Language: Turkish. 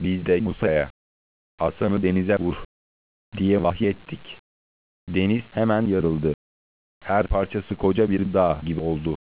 Biz de Musa'ya, asanı denize vur diye vahyettik. Deniz hemen yarıldı. Her parçası koca bir dağ gibi oldu.